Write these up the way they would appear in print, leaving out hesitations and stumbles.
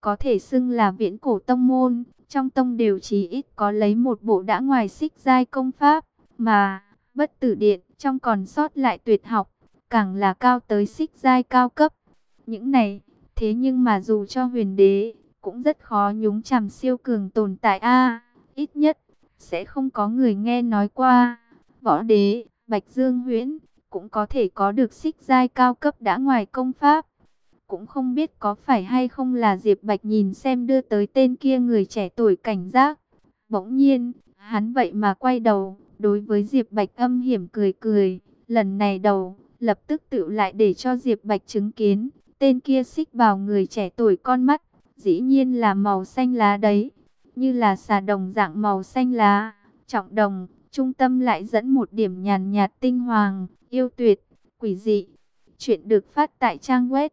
có thể xưng là viễn cổ tông môn, trong tông đều chí ít có lấy một bộ đã ngoài xích giai công pháp, mà Bất Tử Điện trong còn sót lại tuyệt học, càng là cao tới xích giai cao cấp. Những này, thế nhưng mà dù cho huyền đế, cũng rất khó nhúng chàm siêu cường tồn tại a, ít nhất sẽ không có người nghe nói qua. Võ đế Bạch Dương Huyễn cũng có thể có được xích giai cao cấp đã ngoài công pháp. Cũng không biết có phải hay không là Diệp Bạch nhìn xem đưa tới tên kia người trẻ tuổi cảnh giác. Bỗng nhiên, hắn vậy mà quay đầu, đối với Diệp Bạch âm hiểm cười cười. Lần này đầu, lập tức tự lại để cho Diệp Bạch chứng kiến. Tên kia xích vào người trẻ tuổi con mắt, dĩ nhiên là màu xanh lá đấy. Như là xà đồng dạng màu xanh lá, trọng đồng, trung tâm lại dẫn một điểm nhàn nhạt tinh hoàng, yêu tuyệt, quỷ dị. Chuyện được phát tại trang web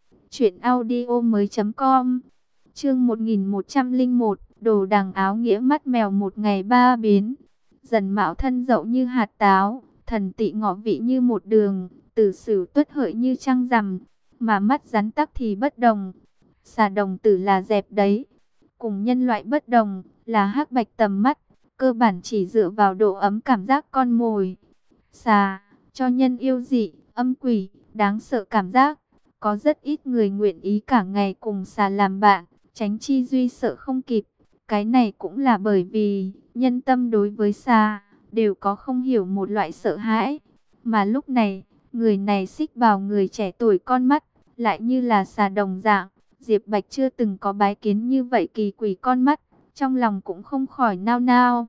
truyệnaudiomoi.com. Chương 1101, đồ đằng áo nghĩa mắt mèo một ngày ba biến. Dần Mạo thân dậu như hạt táo, thần tị ngọ vị như một đường, tử sử tuất hợi như trăng rằm, mà mắt rắn tắc thì bất đồng. Xà đồng tử là dẹp đấy, cùng nhân loại bất đồng, là hắc bạch tầm mắt, cơ bản chỉ dựa vào độ ấm cảm giác con mồi. Xà, cho nhân yêu dị, âm quỷ, đáng sợ cảm giác. Có rất ít người nguyện ý cả ngày cùng xà làm bạn, tránh chi duy sợ không kịp. Cái này cũng là bởi vì, nhân tâm đối với xà, đều có không hiểu một loại sợ hãi. Mà lúc này, người này xích vào người trẻ tuổi con mắt, lại như là xà đồng dạng. Diệp Bạch chưa từng có bái kiến như vậy kỳ quỷ con mắt, trong lòng cũng không khỏi nao nao.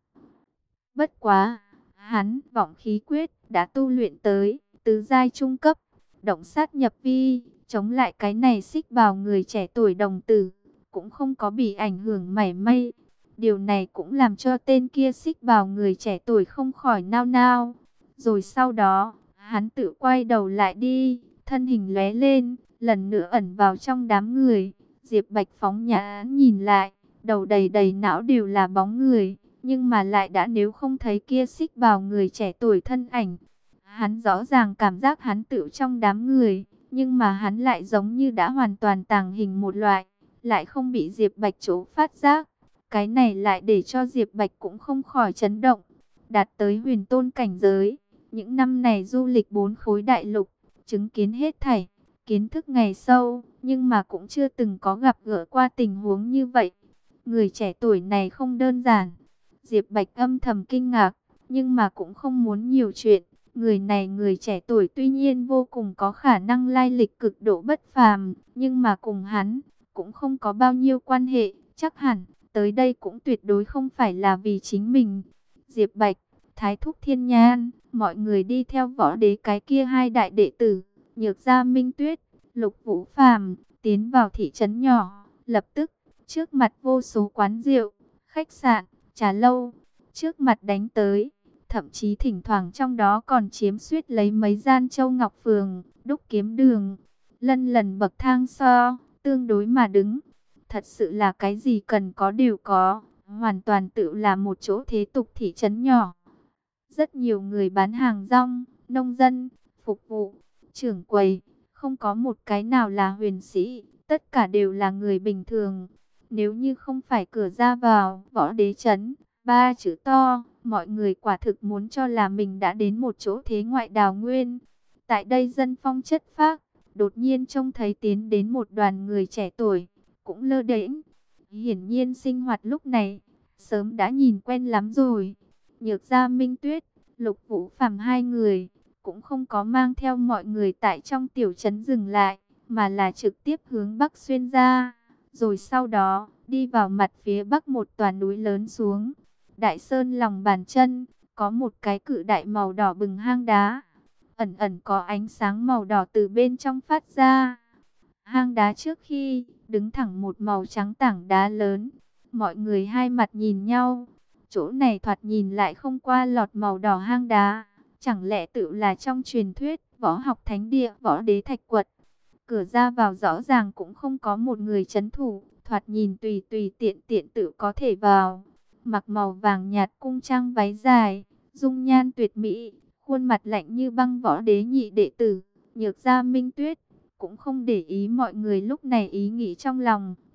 Bất quá, hắn vọng khí quyết đã tu luyện tới tứ giai trung cấp, động sát nhập vi, chống lại cái này xích vào người trẻ tuổi đồng tử, cũng không có bị ảnh hưởng mảy may. Điều này cũng làm cho tên kia xích vào người trẻ tuổi không khỏi nao nao. Rồi sau đó, hắn tự quay đầu lại đi, thân hình lóe lên, lần nữa ẩn vào trong đám người. Diệp Bạch phóng nhãn nhìn lại, đầu đầy đầy não đều là bóng người, nhưng mà lại đã nếu không thấy kia xích vào người trẻ tuổi thân ảnh. Hắn rõ ràng cảm giác hắn tự trong đám người, nhưng mà hắn lại giống như đã hoàn toàn tàng hình một loại, lại không bị Diệp Bạch chỗ phát giác. Cái này lại để cho Diệp Bạch cũng không khỏi chấn động, đạt tới huyền tôn cảnh giới. Những năm này du lịch 4 khối đại lục, chứng kiến hết thảy, kiến thức ngày sâu, nhưng mà cũng chưa từng có gặp gỡ qua tình huống như vậy. Người trẻ tuổi này không đơn giản. Diệp Bạch âm thầm kinh ngạc, nhưng mà cũng không muốn nhiều chuyện. Người này người trẻ tuổi tuy nhiên vô cùng có khả năng lai lịch cực độ bất phàm, nhưng mà cùng hắn cũng không có bao nhiêu quan hệ, chắc hẳn tới đây cũng tuyệt đối không phải là vì chính mình. Diệp Bạch, Thái Thúc Thiên Nhan, mọi người đi theo Võ Đế cái kia hai đại đệ tử, Nhược Gia Minh Tuyết, Lục Vũ Phàm, tiến vào thị trấn nhỏ. Lập tức, trước mặt vô số quán rượu, khách sạn, trà lâu, trước mặt đánh tới. Thậm chí thỉnh thoảng trong đó còn chiếm suýt lấy mấy gian Châu Ngọc Phường, Đúc Kiếm Đường. Lân lần bậc thang so, tương đối mà đứng. Thật sự là cái gì cần có đều có, hoàn toàn tự là một chỗ thế tục thị trấn nhỏ. Rất nhiều người bán hàng rong, nông dân, phục vụ, trưởng quầy, không có một cái nào là huyền sĩ, tất cả đều là người bình thường. Nếu như không phải cửa ra vào Võ Đế trấn, ba chữ to, mọi người quả thực muốn cho là mình đã đến một chỗ thế ngoại đào nguyên. Tại đây dân phong chất phác, đột nhiên trông thấy tiến đến một đoàn người trẻ tuổi, cũng lơ đễnh. Hiển nhiên sinh hoạt lúc này, sớm đã nhìn quen lắm rồi. Nhược Gia Minh Tuyết, Lục Vũ Phàm hai người, cũng không có mang theo mọi người tại trong tiểu trấn dừng lại, mà là trực tiếp hướng Bắc xuyên ra. Rồi sau đó, đi vào mặt phía Bắc một tòa núi lớn xuống. Đại sơn lòng bàn chân, có một cái cự đại màu đỏ bừng hang đá. Ẩn ẩn có ánh sáng màu đỏ từ bên trong phát ra. Hang đá trước khi, đứng thẳng một màu trắng tảng đá lớn. Mọi người hai mặt nhìn nhau. Chỗ này thoạt nhìn lại không qua lọt màu đỏ hang đá. Chẳng lẽ tự là trong truyền thuyết, võ học thánh địa, Võ Đế Thạch Quật. Cửa ra vào rõ ràng cũng không có một người trấn thủ. Thoạt nhìn tùy tùy tiện tiện tự có thể vào. Mặc màu vàng nhạt cung trang váy dài, dung nhan tuyệt mỹ, khuôn mặt lạnh như băng Võ Đế nhị đệ tử, Nhược Gia Minh Tuyết, cũng không để ý mọi người lúc này ý nghĩ trong lòng,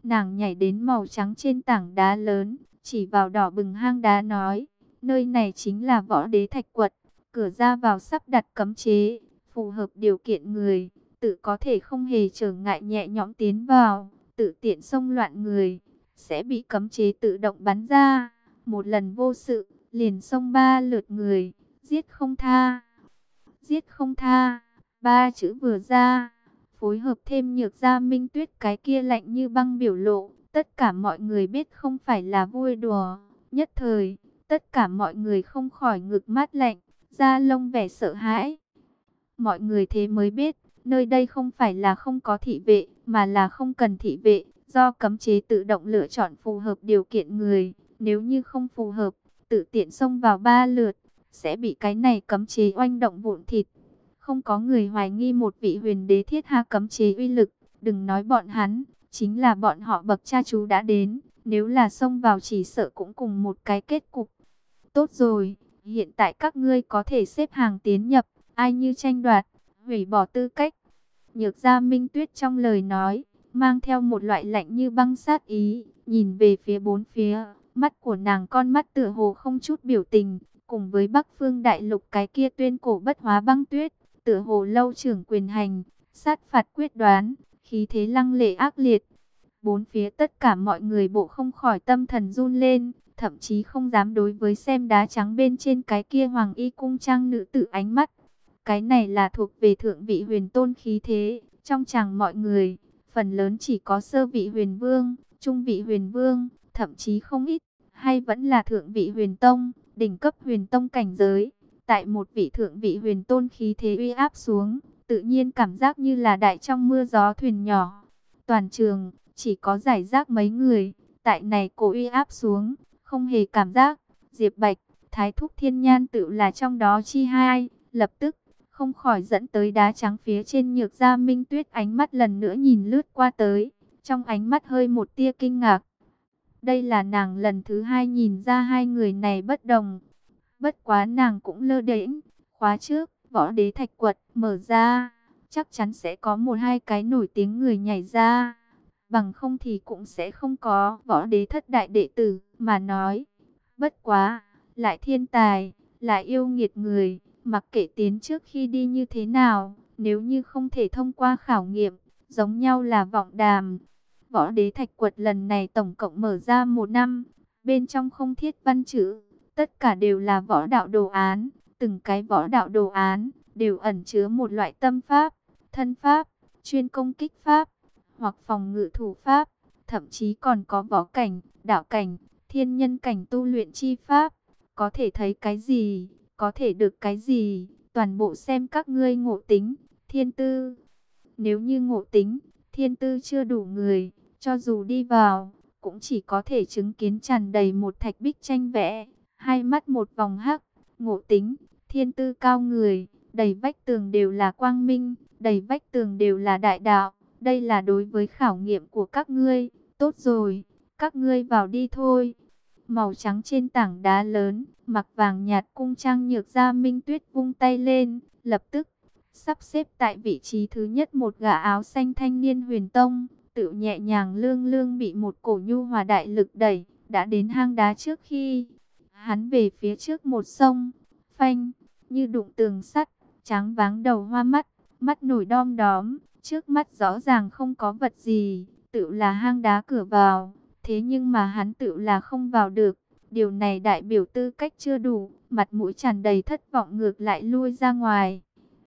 Nàng nhảy đến màu trắng trên tảng đá lớn, chỉ vào đỏ bừng hang đá nói, nơi này chính là Võ Đế Thạch Quật, cửa ra vào sắp đặt cấm chế, phù hợp điều kiện người, tự có thể không hề trở ngại nhẹ nhõm tiến vào, tự tiện xông loạn người, sẽ bị cấm chế tự động bắn ra, một lần vô sự, liền xông 3 lượt người, giết không tha. Giết không tha, 3 chữ vừa ra, phối hợp thêm Nhược Gia Minh Tuyết cái kia lạnh như băng biểu lộ, tất cả mọi người biết không phải là vui đùa. Nhất thời, tất cả mọi người không khỏi ngực mát lạnh, da lông vẻ sợ hãi. Mọi người thế mới biết, nơi đây không phải là không có thị vệ, mà là không cần thị vệ, do cấm chế tự động lựa chọn phù hợp điều kiện người. Nếu như không phù hợp, tự tiện xông vào 3 lượt, sẽ bị cái này cấm chế oanh động vụn thịt. Không có người hoài nghi một vị huyền đế thiết ha cấm chế uy lực, đừng nói bọn hắn, chính là bọn họ bậc cha chú đã đến, nếu là xông vào chỉ sợ cũng cùng một cái kết cục. Tốt rồi, hiện tại các ngươi có thể xếp hàng tiến nhập, ai như tranh đoạt, hủy bỏ tư cách. Nhược Gia Minh Tuyết trong lời nói, mang theo một loại lạnh như băng sát ý, nhìn về phía bốn phía, mắt của nàng con mắt tựa hồ không chút biểu tình, cùng với Bắc Phương Đại Lục cái kia tuyên cổ bất hóa băng tuyết, tựa hồ lâu trưởng quyền hành, sát phạt quyết đoán, khí thế lăng lệ ác liệt. Bốn phía tất cả mọi người bộ không khỏi tâm thần run lên, thậm chí không dám đối với xem đá trắng bên trên cái kia hoàng y cung trang nữ tử ánh mắt. Cái này là thuộc về thượng vị huyền tôn khí thế, trong chàng mọi người, phần lớn chỉ có sơ vị huyền vương, trung vị huyền vương, thậm chí không ít, hay vẫn là thượng vị huyền tông, đỉnh cấp huyền tông cảnh giới. Tại một vị thượng vị huyền tôn khí thế uy áp xuống, tự nhiên cảm giác như là đại trong mưa gió thuyền nhỏ. Toàn trường, chỉ có giải rác mấy người, tại này cổ uy áp xuống, không hề cảm giác. Diệp Bạch, Thái Thúc Thiên Nhan tự là trong đó chi hai, lập tức, không khỏi dẫn tới đá trắng phía trên Nhược Gia Minh Tuyết ánh mắt lần nữa nhìn lướt qua tới, trong ánh mắt hơi một tia kinh ngạc. Đây là nàng lần thứ hai nhìn ra hai người này bất đồng. Bất quá nàng cũng lơ đễnh, khóa trước, Võ Đế Thạch Quật mở ra, chắc chắn sẽ có một hai cái nổi tiếng người nhảy ra. Bằng không thì cũng sẽ không có Võ Đế thất đại đệ tử mà nói. Bất quá, lại thiên tài, lại yêu nghiệt người, mặc kệ tiến trước khi đi như thế nào, nếu như không thể thông qua khảo nghiệm, giống nhau là vọng đàm. Võ Đế Thạch Quật lần này tổng cộng mở ra 1 năm, bên trong không thiết văn chữ, tất cả đều là võ đạo đồ án, từng cái võ đạo đồ án đều ẩn chứa một loại tâm pháp, thân pháp, chuyên công kích pháp, hoặc phòng ngự thủ pháp, thậm chí còn có võ cảnh, đạo cảnh, thiên nhân cảnh tu luyện chi pháp. Có thể thấy cái gì, có thể được cái gì, toàn bộ xem các ngươi ngộ tính, thiên tư. Nếu như ngộ tính, thiên tư chưa đủ người, cho dù đi vào, cũng chỉ có thể chứng kiến tràn đầy một thạch bích tranh vẽ, hai mắt một vòng hắc. Ngộ tính, thiên tư cao người, đầy vách tường đều là quang minh, đầy vách tường đều là đại đạo. Đây là đối với khảo nghiệm của các ngươi. Tốt rồi, các ngươi vào đi thôi. Màu trắng trên tảng đá lớn, mặc vàng nhạt cung trang Nhược Gia Minh Tuyết vung tay lên, lập tức sắp xếp tại vị trí thứ nhất một gã áo xanh thanh niên huyền tông, tự nhẹ nhàng lương lương bị một cổ nhu hòa đại lực đẩy, đã đến hang đá trước khi hắn về phía trước một sông, phanh, như đụng tường sắt, trắng váng đầu hoa mắt, mắt nổi đom đóm, trước mắt rõ ràng không có vật gì, tự là hang đá cửa vào, thế nhưng mà hắn tự là không vào được, điều này đại biểu tư cách chưa đủ, mặt mũi tràn đầy thất vọng ngược lại lui ra ngoài.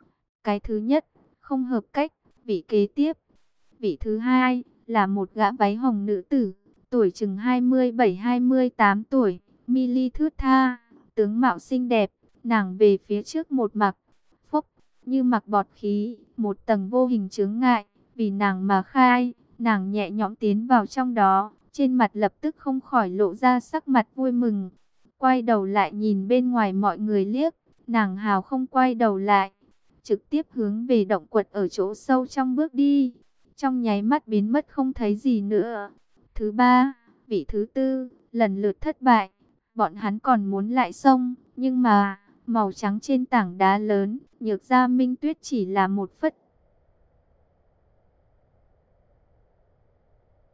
Cái thứ nhất, không hợp cách, vị kế tiếp. Vị thứ hai, là một gã váy hồng nữ tử, tuổi chừng 27-28 tuổi, mi ly thướt tha, tướng mạo xinh đẹp, nàng về phía trước một mặc, phốc, như mặc bọt khí, một tầng vô hình chướng ngại, vì nàng mà khai, nàng nhẹ nhõm tiến vào trong đó, trên mặt lập tức không khỏi lộ ra sắc mặt vui mừng. Quay đầu lại nhìn bên ngoài mọi người liếc, nàng hào không quay đầu lại, trực tiếp hướng về động quật ở chỗ sâu trong bước đi, trong nháy mắt biến mất không thấy gì nữa. Thứ ba, vị thứ tư, lần lượt thất bại, bọn hắn còn muốn lại xông, nhưng mà, màu trắng trên tảng đá lớn, Nhược Gia Minh Tuyết chỉ là một phất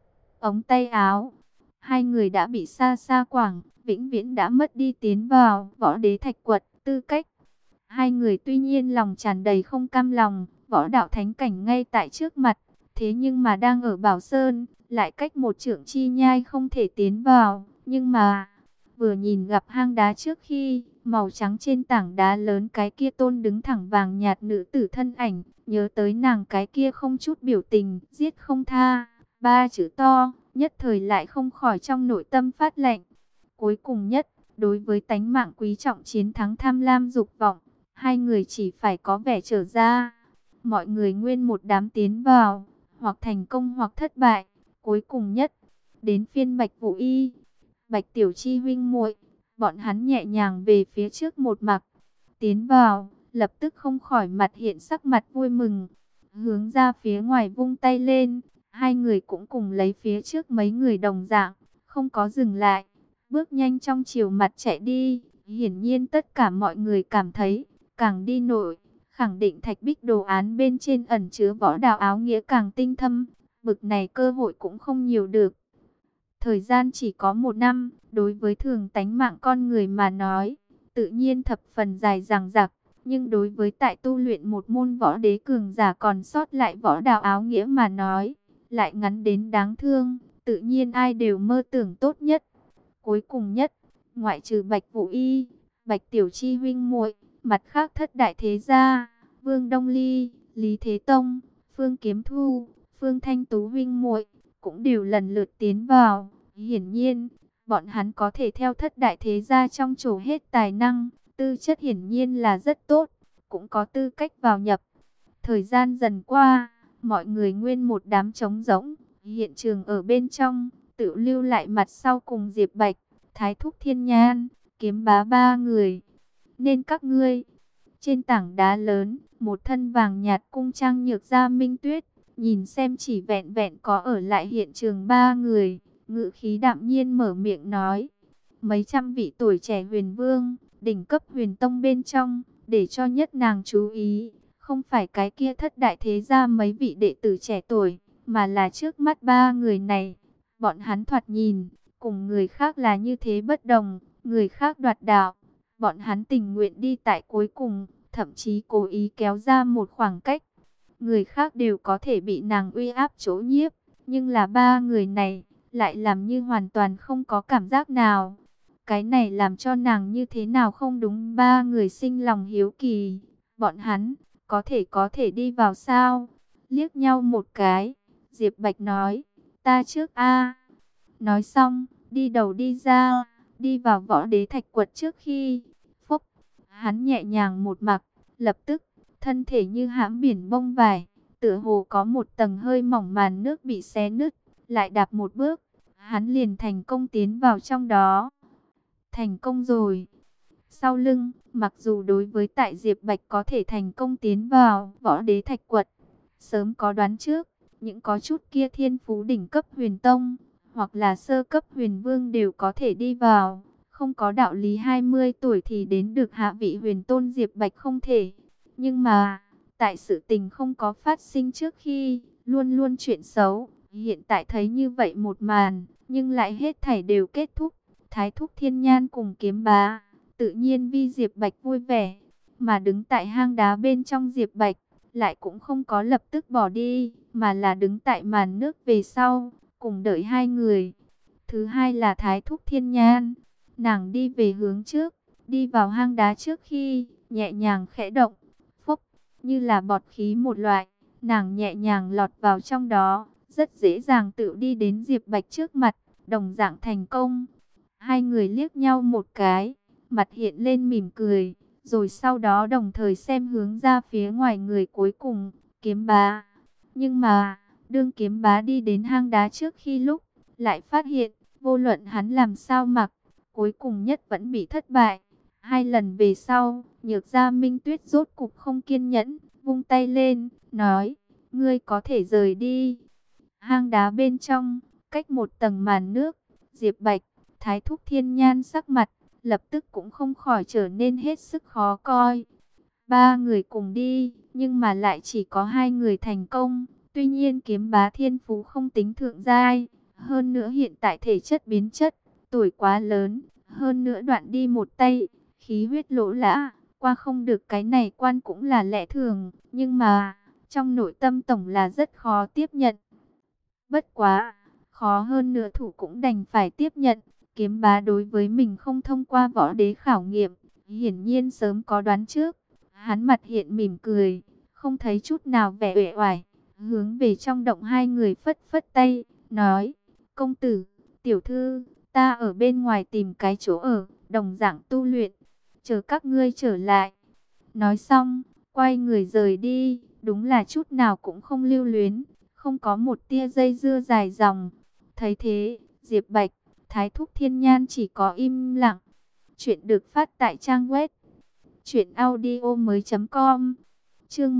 ống tay áo. Hai người đã bị xa xa quảng, vĩnh viễn đã mất đi tiến vào võ đế thạch quật tư cách. Hai người tuy nhiên lòng tràn đầy không cam lòng, võ đạo thánh cảnh ngay tại trước mặt, thế nhưng mà đang ở Bảo Sơn, lại cách một trượng chi nhai không thể tiến vào. Nhưng mà, vừa nhìn gặp hang đá trước khi, màu trắng trên tảng đá lớn cái kia tôn đứng thẳng vàng nhạt nữ tử thân ảnh, nhớ tới nàng cái kia không chút biểu tình, giết không tha, ba chữ to, nhất thời lại không khỏi trong nội tâm phát lạnh. Cuối cùng nhất, đối với tánh mạng quý trọng chiến thắng tham lam dục vọng, hai người chỉ phải có vẻ trở ra. Mọi người nguyên một đám tiến vào, hoặc thành công hoặc thất bại. Cuối cùng nhất, đến phiên Bạch Vũ Y, Bạch Tiểu Chi huynh muội, bọn hắn nhẹ nhàng về phía trước một mặt, tiến vào, lập tức không khỏi mặt hiện sắc mặt vui mừng, hướng ra phía ngoài vung tay lên. Hai người cũng cùng lấy phía trước mấy người đồng dạng, không có dừng lại, bước nhanh trong chiều mặt chạy đi. Hiển nhiên tất cả mọi người cảm thấy, càng đi nội, khẳng định thạch bích đồ án bên trên ẩn chứa võ đạo áo nghĩa càng tinh thâm, bực này cơ hội cũng không nhiều được. Thời gian chỉ có 1 năm, đối với thường tánh mạng con người mà nói, tự nhiên thập phần dài dằng dặc, nhưng đối với tại tu luyện một môn võ đế cường giả còn sót lại võ đạo áo nghĩa mà nói, lại ngắn đến đáng thương, tự nhiên ai đều mơ tưởng tốt nhất. Cuối cùng nhất, ngoại trừ Bạch Vũ Y, Bạch Tiểu Chi huynh muội, mặt khác thất đại thế gia, Vương Đông Ly, Lý Thế Tông, Phương Kiếm Thu, Phương Thanh Tú huynh muội cũng đều lần lượt tiến vào. Hiển nhiên, bọn hắn có thể theo thất đại thế gia trong trổ hết tài năng, tư chất hiển nhiên là rất tốt, cũng có tư cách vào nhập. Thời gian dần qua, mọi người nguyên một đám trống rỗng, hiện trường ở bên trong, tự lưu lại mặt sau cùng Diệp Bạch, Thái Thúc Thiên Nhan, Kiếm Bá ba người. Nên các ngươi, trên tảng đá lớn, một thân vàng nhạt cung trang nhược da Minh Tuyết, nhìn xem chỉ vẹn vẹn có ở lại hiện trường ba người, ngữ khí đạm nhiên mở miệng nói: mấy trăm vị tuổi trẻ huyền vương, đỉnh cấp huyền tông bên trong, để cho nhất nàng chú ý, không phải cái kia thất đại thế gia mấy vị đệ tử trẻ tuổi, mà là trước mắt ba người này. Bọn hắn thoạt nhìn, cùng người khác là như thế bất đồng, người khác đoạt đạo, bọn hắn tình nguyện đi tại cuối cùng, thậm chí cố ý kéo ra một khoảng cách. Người khác đều có thể bị nàng uy áp chỗ nhiếp, nhưng là ba người này, lại làm như hoàn toàn không có cảm giác nào. Cái này làm cho nàng như thế nào không đúng, ba người sinh lòng hiếu kỳ. Bọn hắn, có thể đi vào sao? Liếc nhau một cái, Diệp Bạch nói, ta trước a. Nói xong, đi đầu đi ra, đi vào võ đế thạch quật trước khi. Phúc, hắn nhẹ nhàng một mặc, lập tức, thân thể như hãm biển bông vải, tựa hồ có một tầng hơi mỏng màn nước bị xé nứt, lại đạp một bước, hắn liền thành công tiến vào trong đó. Thành công rồi. Sau lưng, mặc dù đối với tại Diệp Bạch có thể thành công tiến vào võ đế thạch quật, sớm có đoán trước, những có chút kia thiên phú đỉnh cấp huyền tông, hoặc là sơ cấp huyền vương đều có thể đi vào. Không có đạo lý 20 tuổi thì đến được hạ vị huyền tôn Diệp Bạch không thể. Nhưng mà, tại sự tình không có phát sinh trước khi, luôn luôn chuyện xấu, hiện tại thấy như vậy một màn, nhưng lại hết thảy đều kết thúc. Thái Thúc Thiên Nhan cùng Kiếm Bá, tự nhiên vi Diệp Bạch vui vẻ, mà đứng tại hang đá bên trong Diệp Bạch, lại cũng không có lập tức bỏ đi, mà là đứng tại màn nước về sau, cùng đợi hai người. Thứ hai là Thái Thúc Thiên Nhan, nàng đi về hướng trước, đi vào hang đá trước khi, nhẹ nhàng khẽ động, phốc, như là bọt khí một loại, nàng nhẹ nhàng lọt vào trong đó, rất dễ dàng tự đi đến Diệp Bạch trước mặt, đồng dạng thành công. Hai người liếc nhau một cái, mặt hiện lên mỉm cười, rồi sau đó đồng thời xem hướng ra phía ngoài người cuối cùng, Kiếm Bá. Nhưng mà, đương Kiếm Bá đi đến hang đá trước khi lúc, lại phát hiện, vô luận hắn làm sao mặc, cuối cùng nhất vẫn bị thất bại. Hai lần về sau, Nhược Gia Minh Tuyết rốt cục không kiên nhẫn, vung tay lên, nói, ngươi có thể rời đi. Hang đá bên trong, cách một tầng màn nước, Diệp Bạch, Thái Thúc Thiên Nhan sắc mặt, lập tức cũng không khỏi trở nên hết sức khó coi. Ba người cùng đi, nhưng mà lại chỉ có hai người thành công. Tuy nhiên Kiếm Bá thiên phú không tính thượng giai, Hơn nữa hiện tại thể chất biến chất, tuổi quá lớn, hơn nữa đoạn đi một tay, khí huyết lỗ lã, qua không được cái này quan cũng là lẽ thường, nhưng mà trong nội tâm tổng là rất khó tiếp nhận. Bất quá, khó hơn nữa thủ cũng đành phải tiếp nhận, kiếm bá đối với mình không thông qua võ đế khảo nghiệm, hiển nhiên sớm có đoán trước. Hắn mặt hiện mỉm cười, không thấy chút nào vẻ uể oải, hướng về trong động hai người phất phất tay, nói: "Công tử, tiểu thư, ta ở bên ngoài tìm cái chỗ ở, đồng dạng tu luyện, chờ các ngươi trở lại." Nói xong, quay người rời đi, đúng là chút nào cũng không lưu luyến, không có một tia dây dưa dài dòng. Thấy thế, Diệp Bạch, Thái Thúc Thiên Nhan chỉ có im lặng. Chuyện được phát tại trang web truyệnaudiomoi.com. Chương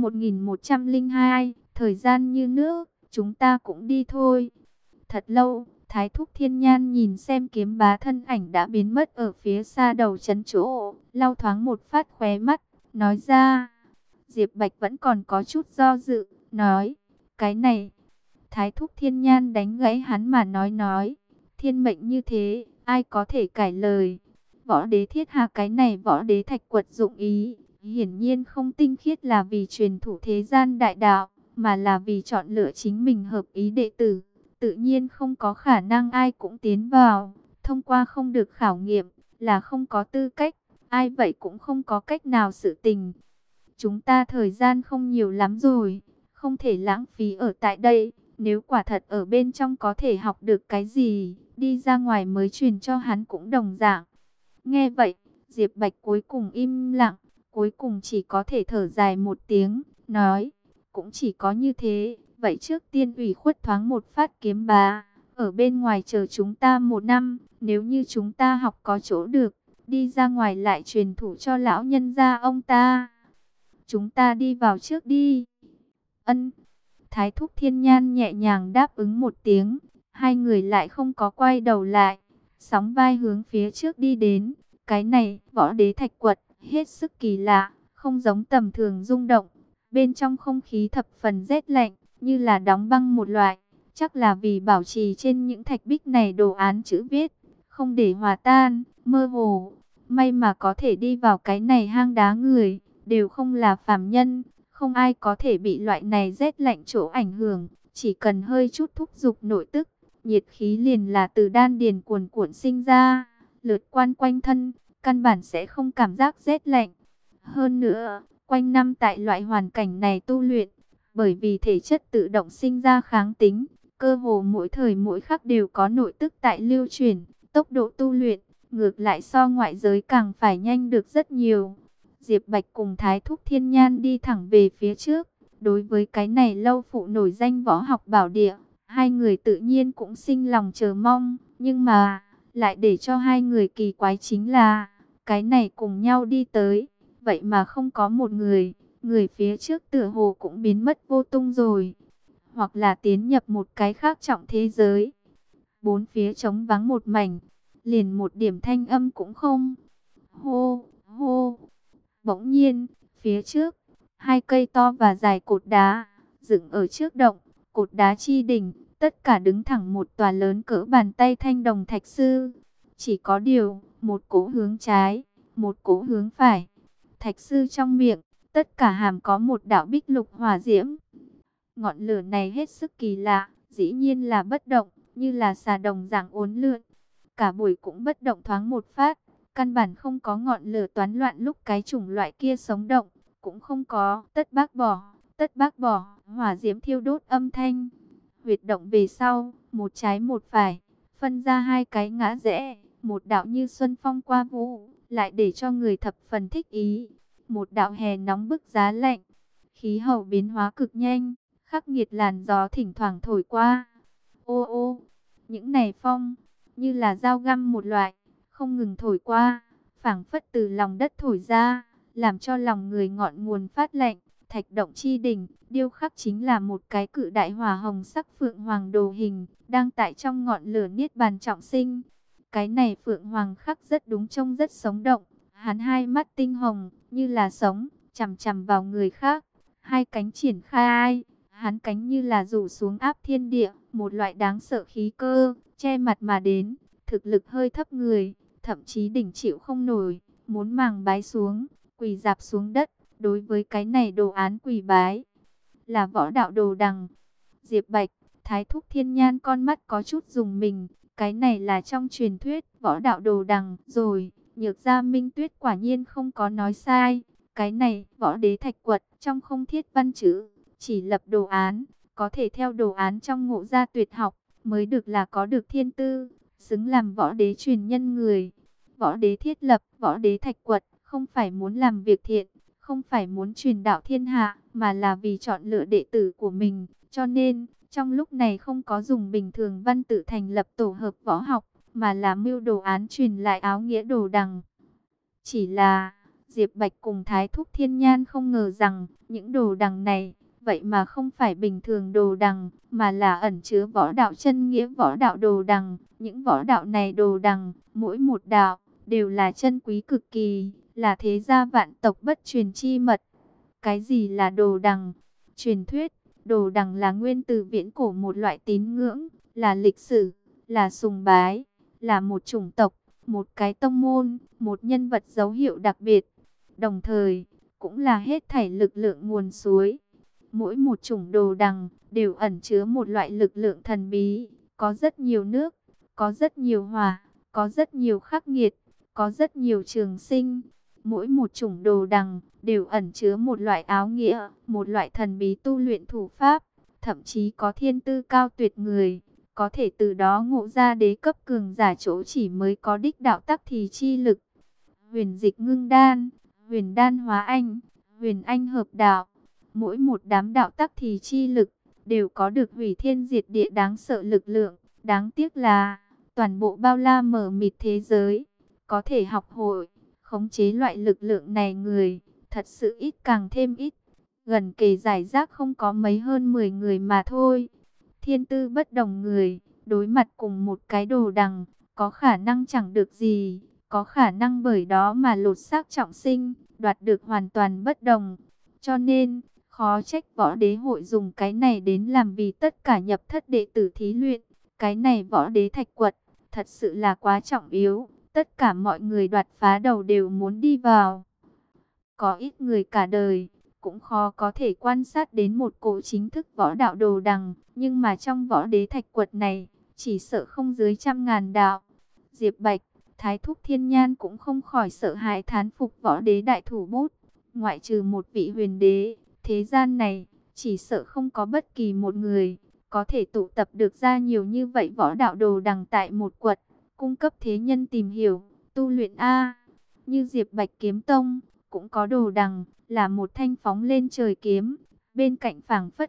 1102, thời gian như nước, chúng ta cũng đi thôi. Thật lâu, Thái Thúc Thiên Nhan nhìn xem kiếm bá thân ảnh đã biến mất ở phía xa đầu trấn chỗ, lau thoáng một phát khóe mắt, nói ra. Diệp Bạch vẫn còn có chút do dự, nói: "Cái này." Thái Thúc Thiên Nhan đánh gãy hắn mà nói: "Thiên mệnh như thế, ai có thể cãi lời?" Võ đế thiết hạ cái này võ đế thạch quật dụng ý, hiển nhiên không tinh khiết là vì truyền thủ thế gian đại đạo, mà là vì chọn lựa chính mình hợp ý đệ tử. Tự nhiên không có khả năng ai cũng tiến vào, thông qua không được khảo nghiệm, là không có tư cách, ai vậy cũng không có cách nào sự tình. Chúng ta thời gian không nhiều lắm rồi, không thể lãng phí ở tại đây, nếu quả thật ở bên trong có thể học được cái gì, đi ra ngoài mới truyền cho hắn cũng đồng dạng. Nghe vậy, Diệp Bạch cuối cùng im lặng, cuối cùng chỉ có thể thở dài một tiếng, nói: "Cũng chỉ có như thế, vậy trước tiên ủy khuất thoáng một phát kiếm bá, ở bên ngoài chờ chúng ta 1 năm, nếu như chúng ta học có chỗ được, đi ra ngoài lại truyền thụ cho lão nhân gia ông ta. Chúng ta đi vào trước đi." Ân. Thái Thúc Thiên Nhan nhẹ nhàng đáp ứng một tiếng, hai người lại không có quay đầu lại, sóng vai hướng phía trước đi đến. Cái này, võ đế thạch quật, hết sức kỳ lạ, không giống tầm thường rung động. Bên trong không khí thập phần rét lạnh, như là đóng băng một loại. Chắc là vì bảo trì trên những thạch bích này đồ án chữ viết, không để hòa tan, mơ hồ. May mà có thể đi vào cái này hang đá người, đều không là phàm nhân. Không ai có thể bị loại này rét lạnh chỗ ảnh hưởng, chỉ cần hơi chút thúc giục nội tức, nhiệt khí liền là từ đan điền cuồn cuộn sinh ra, lượt quan quanh thân, căn bản sẽ không cảm giác rét lạnh. Hơn nữa, quanh năm tại loại hoàn cảnh này tu luyện, bởi vì thể chất tự động sinh ra kháng tính, cơ hồ mỗi thời mỗi khắc đều có nội tức tại lưu chuyển, tốc độ tu luyện, ngược lại so ngoại giới càng phải nhanh được rất nhiều. Diệp Bạch cùng Thái Thúc Thiên Nhan đi thẳng về phía trước. Đối với cái này lâu phụ nổi danh võ học bảo địa, hai người tự nhiên cũng sinh lòng chờ mong. Nhưng mà, lại để cho hai người kỳ quái chính là, cái này cùng nhau đi tới, vậy mà không có một người, người phía trước tựa hồ cũng biến mất vô tung rồi. Hoặc là tiến nhập một cái khác trọng thế giới. Bốn phía trống vắng một mảnh, liền một điểm thanh âm cũng không. Hô, hô. Bỗng nhiên, phía trước, hai cây to và dài cột đá, dựng ở trước động, cột đá chi đỉnh, tất cả đứng thẳng một tòa lớn cỡ bàn tay thanh đồng thạch sư. Chỉ có điều, một cỗ hướng trái, một cỗ hướng phải. Thạch sư trong miệng, tất cả hàm có một đạo bích lục hỏa diễm. Ngọn lửa này hết sức kỳ lạ, dĩ nhiên là bất động, như là xà đồng dạng uốn lượn. Cả buổi cũng bất động thoáng một phát. Căn bản không có ngọn lửa toán loạn lúc cái chủng loại kia sống động, cũng không có tất bác bỏ, hỏa diễm thiêu đốt âm thanh. Huyệt động về sau, một trái một phải, phân ra hai cái ngã rẽ, một đạo như xuân phong qua vũ, lại để cho người thập phần thích ý. Một đạo hè nóng bức giá lạnh, khí hậu biến hóa cực nhanh, khắc nghiệt làn gió thỉnh thoảng thổi qua. Ô ô, những này phong, như là dao găm một loại, không ngừng thổi qua, phảng phất từ lòng đất thổi ra, làm cho lòng người ngọn nguồn phát lạnh. Thạch động chi đỉnh, điêu khắc chính là một cái cự đại hỏa hồng sắc phượng hoàng đồ hình, đang tại trong ngọn lửa niết bàn trọng sinh. Cái này phượng hoàng khắc rất đúng, trông rất sống động, hắn hai mắt tinh hồng, như là sống, chằm chằm vào người khác, hai cánh triển khai, hắn cánh như là rủ xuống áp thiên địa, một loại đáng sợ khí cơ, che mặt mà đến, thực lực hơi thấp người, thậm chí đỉnh chịu không nổi, muốn màng bái xuống, quỳ rạp xuống đất, đối với cái này đồ án quỳ bái, là võ đạo đồ đằng. Diệp Bạch, Thái Thúc Thiên Nhan con mắt có chút rùng mình, cái này là trong truyền thuyết võ đạo đồ đằng rồi, Nhược Gia Minh Tuyết quả nhiên không có nói sai, cái này võ đế thạch quật trong không thiết văn chữ, chỉ lập đồ án, có thể theo đồ án trong Ngộ Gia tuyệt học, mới được là có được thiên tư, xứng làm võ đế truyền nhân người. Võ đế thiết lập võ đế thạch quật, không phải muốn làm việc thiện, không phải muốn truyền đạo thiên hạ, mà là vì chọn lựa đệ tử của mình, cho nên trong lúc này không có dùng bình thường văn tự thành lập tổ hợp võ học, mà là mưu đồ án truyền lại áo nghĩa đồ đằng. Chỉ là Diệp Bạch cùng Thái Thúc Thiên Nhan không ngờ rằng những đồ đằng này vậy mà không phải bình thường đồ đằng, mà là ẩn chứa võ đạo chân nghĩa võ đạo đồ đằng. Những võ đạo này đồ đằng, mỗi một đạo đều là chân quý cực kỳ, là thế gia vạn tộc bất truyền chi mật. Cái gì là đồ đằng? Truyền thuyết, đồ đằng là nguyên từ viễn cổ một loại tín ngưỡng, là lịch sử, là sùng bái, là một chủng tộc, một cái tông môn, một nhân vật dấu hiệu đặc biệt. Đồng thời, cũng là hết thảy lực lượng nguồn suối. Mỗi một chủng đồ đằng đều ẩn chứa một loại lực lượng thần bí, có rất nhiều nước, có rất nhiều hỏa, có rất nhiều khắc nghiệt, có rất nhiều trường sinh. Mỗi một chủng đồ đằng đều ẩn chứa một loại áo nghĩa, một loại thần bí tu luyện thủ pháp, thậm chí có thiên tư cao tuyệt người, có thể từ đó ngộ ra đế cấp cường giả chỗ chỉ mới có đích đạo tắc thì chi lực. Huyền dịch ngưng đan, huyền đan hóa anh, huyền anh hợp đạo, mỗi một đám đạo tắc thì chi lực đều có được hủy thiên diệt địa đáng sợ lực lượng. Đáng tiếc là toàn bộ bao la mờ mịt thế giới, có thể học hội khống chế loại lực lượng này người, thật sự ít càng thêm ít. Gần kề giải rác không có mấy hơn 10 người mà thôi. Thiên tư bất đồng người, đối mặt cùng một cái đồ đằng, có khả năng chẳng được gì, có khả năng bởi đó mà lột xác trọng sinh, đoạt được hoàn toàn bất đồng. Cho nên, khó trách võ đế hội dùng cái này đến làm vì tất cả nhập thất đệ tử thí luyện. Cái này võ đế thạch quật, thật sự là quá trọng yếu. Tất cả mọi người đoạt phá đầu đều muốn đi vào. Có ít người cả đời cũng khó có thể quan sát đến một cỗ chính thức võ đạo đồ đằng. Nhưng mà trong võ đế thạch quật này, chỉ sợ không dưới 100.000 đạo. Diệp Bạch, Thái Thúc Thiên Nhan cũng không khỏi sợ hãi thán phục võ đế đại thủ bút. Ngoại trừ một vị huyền đế, thế gian này chỉ sợ không có bất kỳ một người có thể tụ tập được ra nhiều như vậy võ đạo đồ đằng tại một quật, cung cấp thế nhân tìm hiểu, tu luyện a. Như Diệp Bạch kiếm tông cũng có đồ đằng, là một thanh phóng lên trời kiếm, bên cạnh phảng phất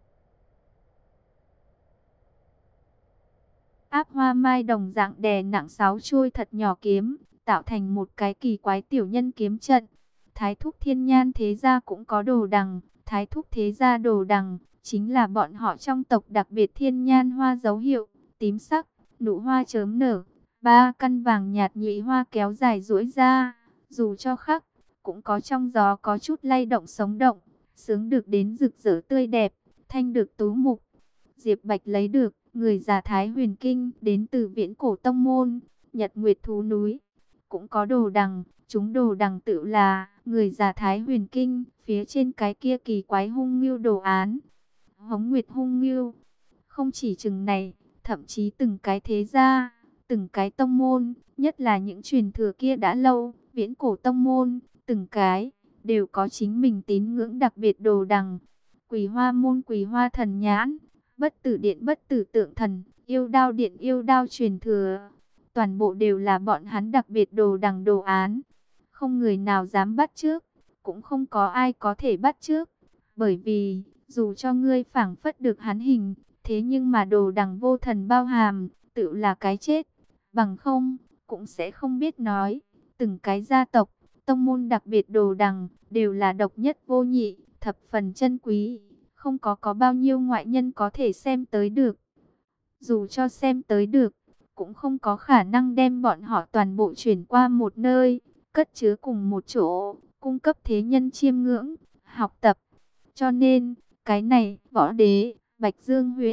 áp hoa mai đồng dạng đè nặng 6 chuôi thật nhỏ kiếm, tạo thành một cái kỳ quái tiểu nhân kiếm trận. Thái Thúc Thiên Nhan thế gia cũng có đồ đằng, Thái Thúc thế gia đồ đằng chính là bọn họ trong tộc đặc biệt thiên nhan hoa dấu hiệu, tím sắc, nụ hoa chớm nở, 3 căn vàng nhạt nhụy hoa kéo dài duỗi ra, dù cho khắc, cũng có trong gió có chút lay động sống động, sướng được đến rực rỡ tươi đẹp, thanh được tú mục. Diệp Bạch lấy được người già Thái Huyền Kinh đến từ viễn cổ tông môn, Nhật Nguyệt Thú Núi, cũng có đồ đằng, chúng đồ đằng tự là người già Thái Huyền Kinh, phía trên cái kia kỳ quái hung ngưu đồ án, Hống Nguyệt hung ngưu. Không chỉ chừng này, thậm chí từng cái thế gia, từng cái tông môn, nhất là những truyền thừa kia đã lâu, viễn cổ tông môn, từng cái đều có chính mình tín ngưỡng đặc biệt đồ đằng. Quỳ Hoa môn Quỳ Hoa thần nhãn, Bất Tử điện Bất Tử tượng thần, Yêu Đao điện Yêu Đao truyền thừa, toàn bộ đều là bọn hắn đặc biệt đồ đằng đồ án. Không người nào dám bắt chước, cũng không có ai có thể bắt chước, bởi vì dù cho ngươi phảng phất được hắn hình, thế nhưng mà đồ đằng vô thần bao hàm, tự là cái chết, bằng không cũng sẽ không biết nói. Từng cái gia tộc, tông môn đặc biệt đồ đằng đều là độc nhất vô nhị, thập phần chân quý, không có bao nhiêu ngoại nhân có thể xem tới được. Dù cho xem tới được, cũng không có khả năng đem bọn họ toàn bộ chuyển qua một nơi, cất chứa cùng một chỗ, cung cấp thế nhân chiêm ngưỡng, học tập. Cho nên, cái này, võ đế, Bạch Dương Huyễn,